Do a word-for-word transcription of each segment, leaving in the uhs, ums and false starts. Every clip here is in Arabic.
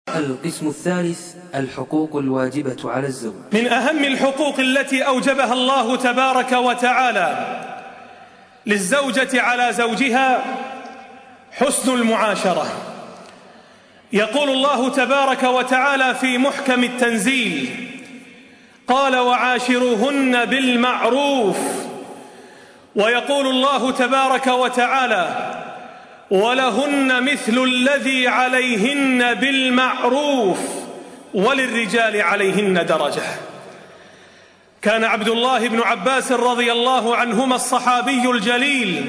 القسم الثالث: الحقوق الواجبة على الزوج. من أهم الحقوق التي أوجبها الله تبارك وتعالى للزوجة على زوجها حسن المعاشرة. يقول الله تبارك وتعالى في محكم التنزيل: قال: وعاشروهن بالمعروف. ويقول الله تبارك وتعالى: ولهن مثل الذي عليهن بالمعروف وللرجال عليهن درجة. كان عبد الله بن عباس رضي الله عنهما الصحابي الجليل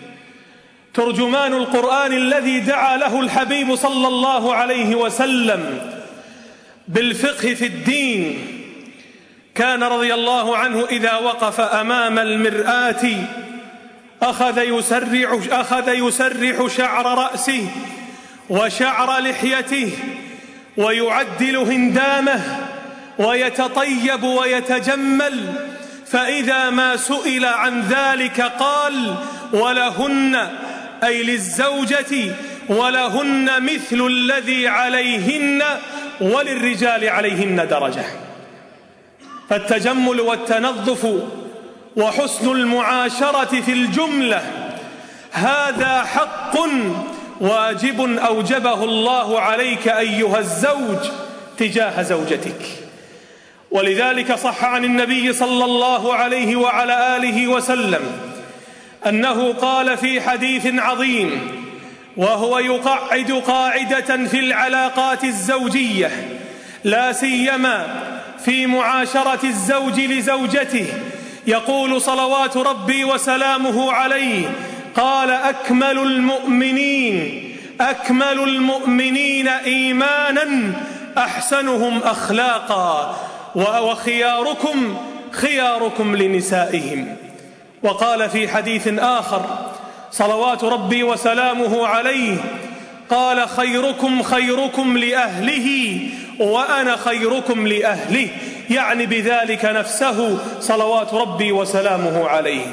ترجمان القرآن الذي دعا له الحبيب صلى الله عليه وسلم بالفقه في الدين. كان رضي الله عنه إذا وقف أمام المرآة أخذ يسرح, أخذ يسرح شعر رأسه وشعر لحيته ويعدل هندامه ويتطيب ويتجمل، فإذا ما سئل عن ذلك قال: ولهن، أي للزوجة، ولهن مثل الذي عليهن وللرجال عليهن درجة. فالتجمل والتنظف وحسن المعاشرة في الجملة هذا حق واجب أوجبه الله عليك أيها الزوج تجاه زوجتك. ولذلك صح عن النبي صلى الله عليه وعلى آله وسلم أنه قال في حديث عظيم، وهو يقعد قاعدة في العلاقات الزوجية لا سيما في معاشرة الزوج لزوجته، يقول صلوات ربي وسلامه عليه: قال: أكمل المؤمنين أكمل المؤمنين إيمانا أحسنهم أخلاقا، وخياركم خياركم لنسائهم. وقال في حديث آخر صلوات ربي وسلامه عليه: قال: خيركم خيركم لأهله وأنا خيركم لأهله، يعني بذلك نفسه صلوات ربي وسلامه عليه.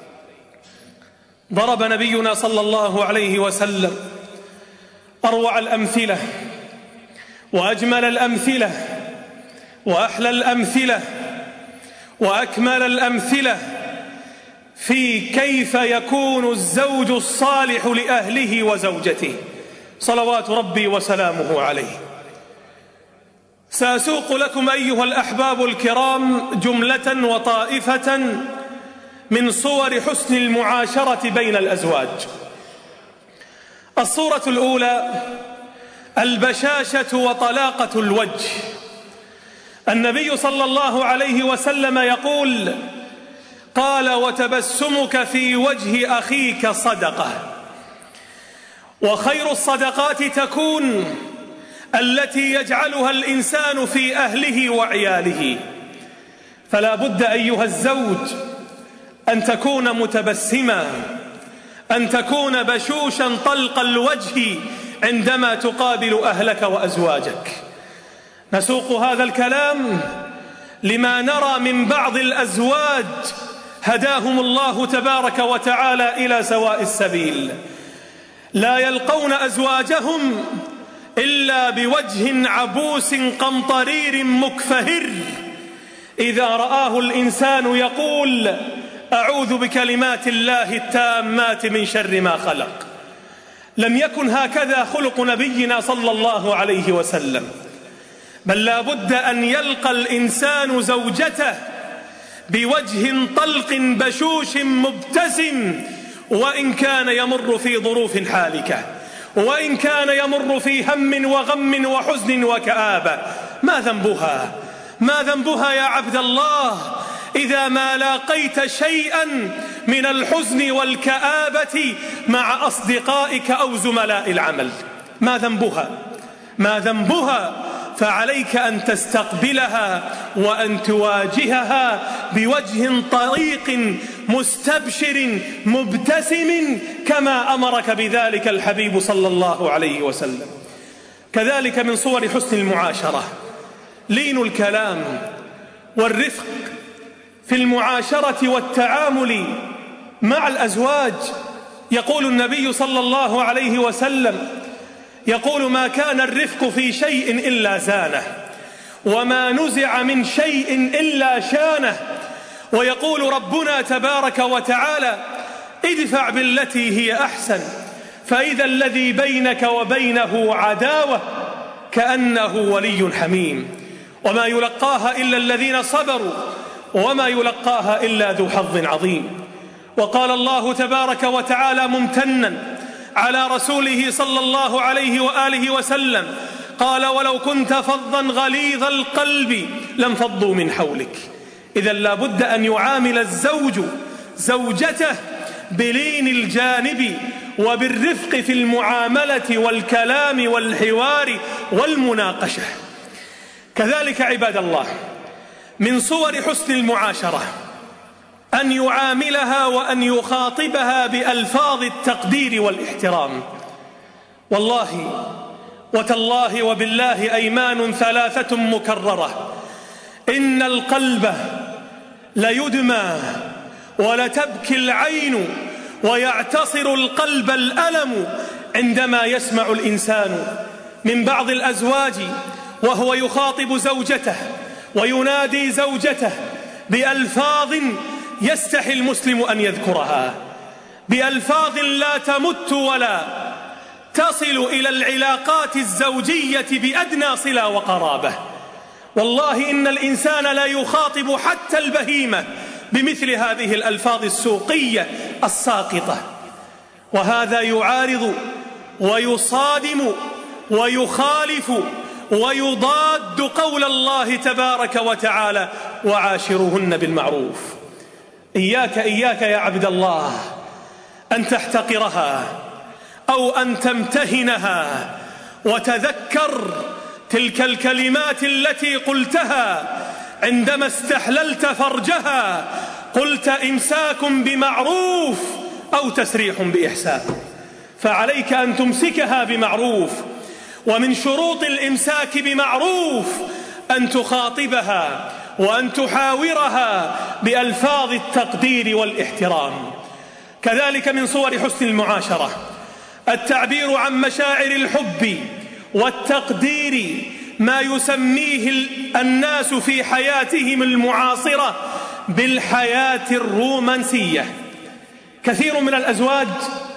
ضرب نبينا صلى الله عليه وسلم أروع الأمثلة وأجمل الأمثلة وأحلى الأمثلة وأكمل الأمثلة في كيف يكون الزوج الصالح لأهله وزوجته صلوات ربي وسلامه عليه. سأسوق لكم أيها الأحباب الكرام جملة وطائفة من صور حسن المعاشرة بين الأزواج. الصورة الأولى: البشاشة وطلاقة الوجه. النبي صلى الله عليه وسلم يقول: قال: وتبسمك في وجه أخيك صدقة. وخير الصدقات تكون التي يجعلها الإنسان في أهله وعياله. فلا بد أيها الزوج أن تكون متبسما، أن تكون بشوشا طلق الوجه عندما تقابل أهلك وأزواجك. نسوق هذا الكلام لما نرى من بعض الأزواج هداهم الله تبارك وتعالى إلى سواء السبيل، لا يلقون أزواجهم إلا بوجه عبوس قمطرير مكفهر، إذا رآه الإنسان يقول: أعوذ بكلمات الله التامات من شر ما خلق. لم يكن هكذا خلق نبينا صلى الله عليه وسلم، بل لا بد أن يلقى الإنسان زوجته بوجه طلق بشوش مبتسم، وإن كان يمر في ظروف حالكة، وإن كان يمر في هم وغم وحزن وكآبة. ما ذنبها ما ذنبها يا عبد الله إذا ما لاقيت شيئا من الحزن والكآبة مع أصدقائك أو زملاء العمل؟ ما ذنبها ما ذنبها فعليك أن تستقبلها وأن تواجهها بوجه طريق مستبشر مبتسم كما أمرك بذلك الحبيب صلى الله عليه وسلم. كذلك من صور حسن المعاشرة لين الكلام والرفق في المعاشرة والتعامل مع الأزواج. يقول النبي صلى الله عليه وسلم: يقول: ما كان الرفق في شيء إلا زانه، وما نزع من شيء إلا شانه. ويقول ربنا تبارك وتعالى: ادفع بالتي هي أحسن فإذا الذي بينك وبينه عداوة كأنه ولي حميم. وما يلقاها إلا الذين صبروا وما يلقاها إلا ذو حظ عظيم. وقال الله تبارك وتعالى ممتنا على رسوله صلى الله عليه وآله وسلم، قال: ولو كنت فظا غليظ القلب لانفضوا من حولك. إذا لا بد أن يعامل الزوج زوجته بلين الجانب وبالرفق في المعاملة والكلام والحوار والمناقشة. كذلك عباد الله، من صور حسن المعاشرة أن يعاملها وأن يخاطبها بألفاظ التقدير والاحترام. والله وتالله وبالله أيمان ثلاثة مكررة: إن القلب ليدمى ولتبكي العين ويعتصر القلب الألم عندما يسمع الإنسان من بعض الأزواج وهو يخاطب زوجته وينادي زوجته بألفاظ يستحي المسلم أن يذكرها، بألفاظ لا تمت ولا تصل إلى العلاقات الزوجية بأدنى صلة وقرابة. والله إن الإنسان لا يخاطب حتى البهيمة بمثل هذه الألفاظ السوقية الساقطة، وهذا يعارض ويصادم ويخالف ويضاد قول الله تبارك وتعالى: وعاشروهن بالمعروف. إياك إياك يا عبد الله أن تحتقرها أو أن تمتهنها، وتذكر تلك الكلمات التي قلتها عندما استحللت فرجها، قلت: إمساك بمعروف أو تسريح بإحسان. فعليك أن تمسكها بمعروف، ومن شروط الإمساك بمعروف أن تخاطبها وأن تحاورها بألفاظ التقدير والاحترام. كذلك من صور حسن المعاشرة التعبير عن مشاعر الحب والتقدير، ما يسميه الناس في حياتهم المعاصرة بالحياة الرومانسية. كثير من الأزواج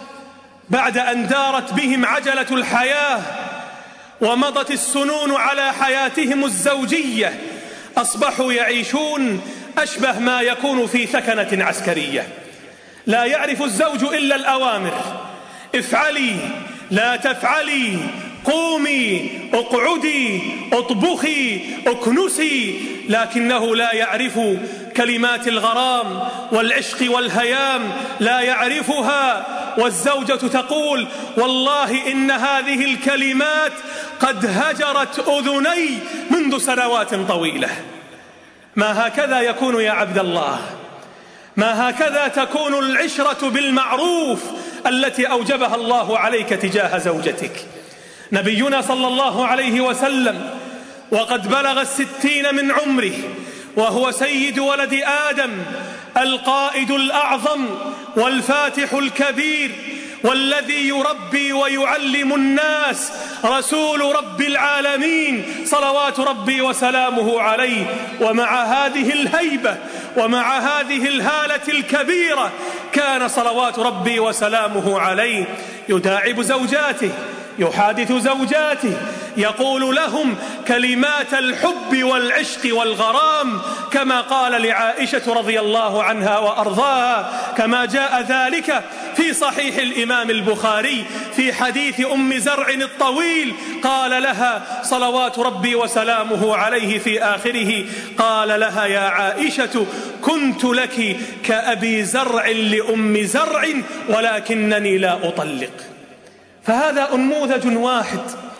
بعد أن دارت بهم عجلة الحياة ومضت السنون على حياتهم الزوجية أصبحوا يعيشون أشبه ما يكون في ثكنة عسكرية. لا يعرف الزوج إلا الأوامر: افعلي، لا تفعلي، قومي، اقعدي، اطبخي، اكنسي، لكنه لا يعرف كلمات الغرام والعشق والهيام، لا يعرفها. والزوجة تقول: والله إن هذه الكلمات قد هجرت أذني منذ سنوات طويلة. ما هكذا يكون يا عبد الله، ما هكذا تكون العشرة بالمعروف التي أوجبها الله عليك تجاه زوجتك. نبينا صلى الله عليه وسلم وقد بلغ الستين من عمره وهو سيد ولد آدم، القائد الأعظم والفاتح الكبير والذي يربي ويعلم الناس، رسول رب العالمين صلوات ربي وسلامه عليه. ومع هذه الهيبة ومع هذه الهالة الكبيرة كان صلوات ربي وسلامه عليه يداعب زوجاته، يحادث زوجاته، يقول لهم كلمات الحب والعشق والغرام، كما قال لعائشة رضي الله عنها وأرضاها، كما جاء ذلك في صحيح الإمام البخاري في حديث أم زرع الطويل. قال لها صلوات ربي وسلامه عليه في آخره، قال لها: يا عائشة كنت لك كأبي زرع لأم زرع ولكنني لا أطلق. فهذا أنموذج واحد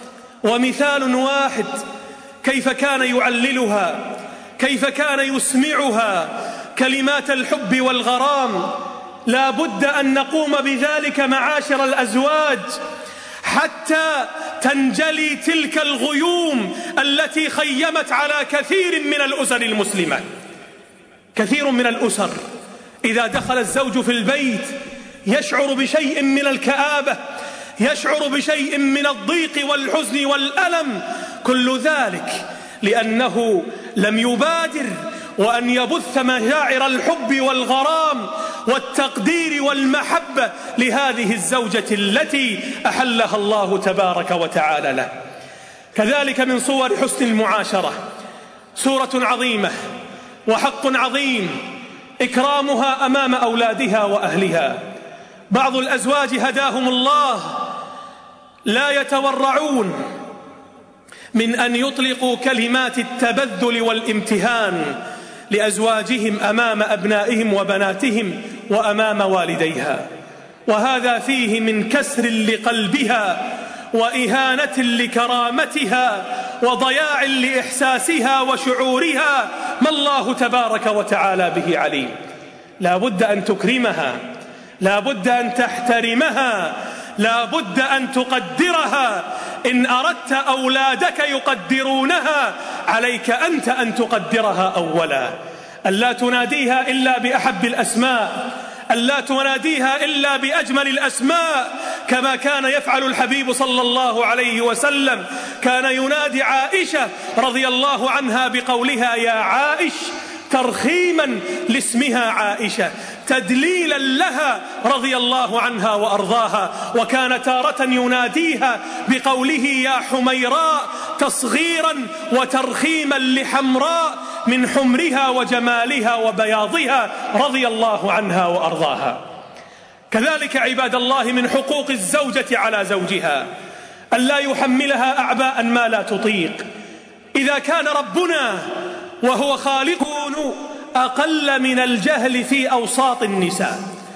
ومثال واحد كيف كان يعللها، كيف كان يسمعها كلمات الحب والغرام. لا بد أن نقوم بذلك معاشر الأزواج حتى تنجلي تلك الغيوم التي خيمت على كثير من الأسر المسلمة. كثير من الأسر إذا دخل الزوج في البيت يشعر بشيء من الكآبة، يشعر بشيء من الضيق والحزن والألم، كل ذلك لأنه لم يبادر وأن يبث مشاعر الحب والغرام والتقدير والمحبة لهذه الزوجة التي أحلها الله تبارك وتعالى له. كذلك من صور حسن المعاشرة سورة عظيمة وحق عظيم إكرامها أمام أولادها وأهلها. بعض الأزواج هداهم الله لا يتورعون من أن يطلقوا كلمات التبذل والامتهان لأزواجهم أمام أبنائهم وبناتهم وأمام والديها، وهذا فيه من كسر لقلبها وإهانة لكرامتها وضياع لإحساسها وشعورها ما الله تبارك وتعالى به عليم. لا بد أن تكرمها، لا بد أن تحترمها، لا بد أن تقدرها. إن أردت أولادك يقدرونها عليك أنت أن تقدرها أولا، ألا تناديها إلا بأحب الأسماء، ألا تناديها إلا بأجمل الأسماء، كما كان يفعل الحبيب صلى الله عليه وسلم. كان ينادي عائشة رضي الله عنها بقولها يا عائش، ترخيما لاسمها عائشة، تدليلا لها رضي الله عنها وأرضاها. وكان تارة يناديها بقوله يا حميراء، تصغيرا وترخيما لحمراء من حمرها وجمالها وبياضها رضي الله عنها وأرضاها. كذلك عباد الله من حقوق الزوجة على زوجها ألا يحملها أعباء ما لا تطيق. إذا كان ربنا وهو خالقون أقل من الجهل في أوساط النساء،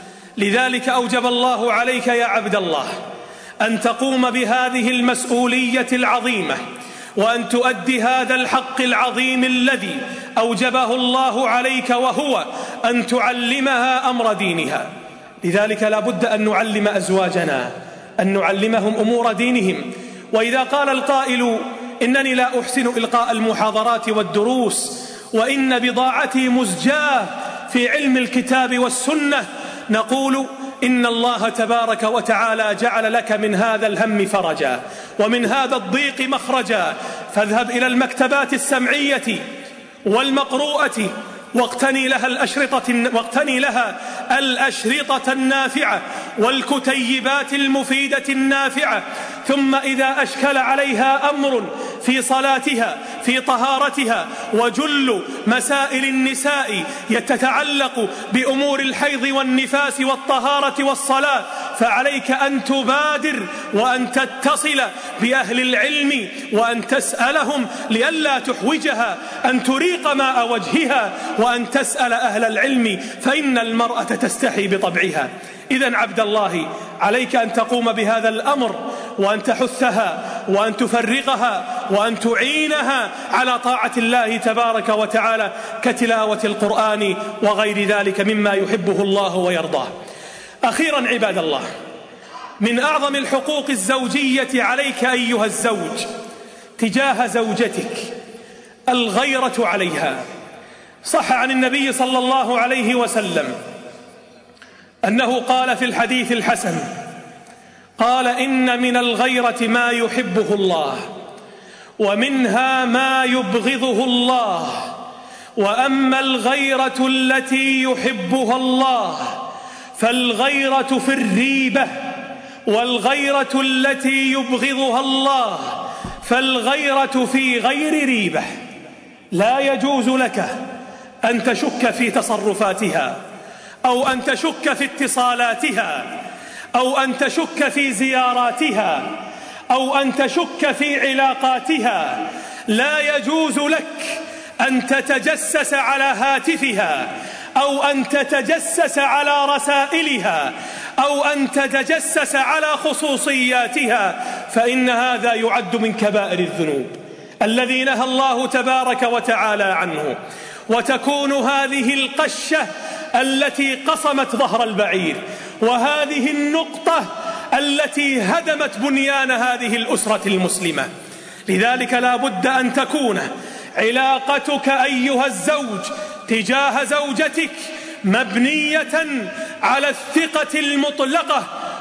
لذلك أوجب الله عليك يا عبد الله أن تقوم بهذه المسؤولية العظيمة، وأن تؤدي هذا الحق العظيم الذي أوجبه الله عليك، وهو أن تعلمها أمر دينها. لذلك لا بد أن نعلم أزواجنا، أن نعلمهم أمور دينهم. وإذا قال القائل إنني لا أحسن إلقاء المحاضرات والدروس وإن بضاعتي مزجاة في علم الكتاب والسنة، نقول إن الله تبارك وتعالى جعل لك من هذا الهم فرجا ومن هذا الضيق مخرجا. فاذهب إلى المكتبات السمعية والمقروءة واقتني لها الأشرطة, واقتني لها الأشرطة النافعة والكتيبات المفيدة النافعة. ثم إذا أشكل عليها أمر في صلاتها في طهارتها، وجل مسائل النساء يتتعلق بأمور الحيض والنفاس والطهارة والصلاة، فعليك أن تبادر وأن تتصل بأهل العلم وأن تسألهم لئلا تحوجها أن تريق ماء وجهها، وأن تسأل أهل العلم، فإن المرأة تستحي بطبعها. إذن عبد الله عليك أن تقوم بهذا الأمر، وأن تحثها وأن تفرغها وأن تعينها على طاعة الله تبارك وتعالى كتلاوة القرآن وغير ذلك مما يحبه الله ويرضاه. أخيرا عباد الله، من أعظم الحقوق الزوجية عليك أيها الزوج تجاه زوجتك الغيرة عليها. صح عن النبي صلى الله عليه وسلم أنه قال في الحديث الحسن، قال إن من الغيرة ما يحبه الله ومنها ما يبغضه الله، وأما الغيرة التي يحبها الله فالغيرة في الريبة، والغيرة التي يبغضها الله فالغيرة في غير ريبة. لا يجوز لك أن تشك في تصرفاتها، أو أن تشك في اتصالاتها، أو أن تشك في زياراتها، أو أن تشك في علاقاتها. لا يجوز لك أن تتجسس على هاتفها، أو أن تتجسس على رسائلها، أو أن تتجسس على خصوصياتها، فإن هذا يعد من كبائر الذنوب الذي نهى الله تبارك وتعالى عنه. وتكون هذه القشة التي قصمت ظهر البعير، وهذه النقطة التي هدمت بنيان هذه الأسرة المسلمة. لذلك لا بد أن تكون علاقتك أيها الزوج تجاه زوجتك مبنية على الثقة المطلقة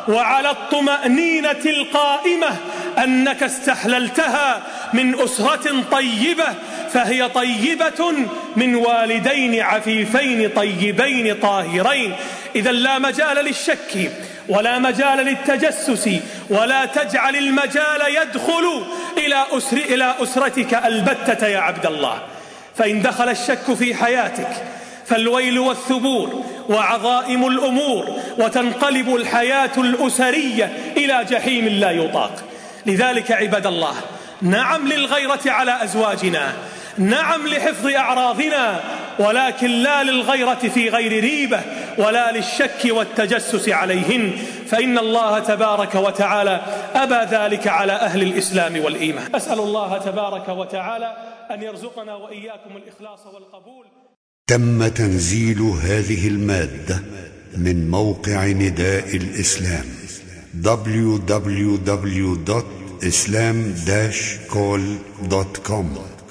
وعلى الطمأنينة القائمة أنك استحللتها من أسرة طيبة، فهي طيبة من والدين عفيفين طيبين طاهرين. إذا لا مجال للشك ولا مجال للتجسس، ولا تجعل المجال يدخل إلى, أسر إلى أسرتك البتة يا عبد الله. فإن دخل الشك في حياتك فالويل والثبور وعظائم الأمور، وتنقلب الحياة الأسرية إلى جحيم لا يطاق. لذلك عباد الله، نعم للغيرة على أزواجنا، نعم لحفظ أعراضنا، ولكن لا للغيرة في غير ريبة، ولا للشك والتجسس عليهن، فإن الله تبارك وتعالى أبى ذلك على أهل الإسلام والإيمان. أسأل الله تبارك وتعالى أن يرزقنا وإياكم الإخلاص والقبول. تم تنزيل هذه المادة من موقع نداء الإسلام دبليو دبليو دبليو دوت إسلام داش كول دوت كوم.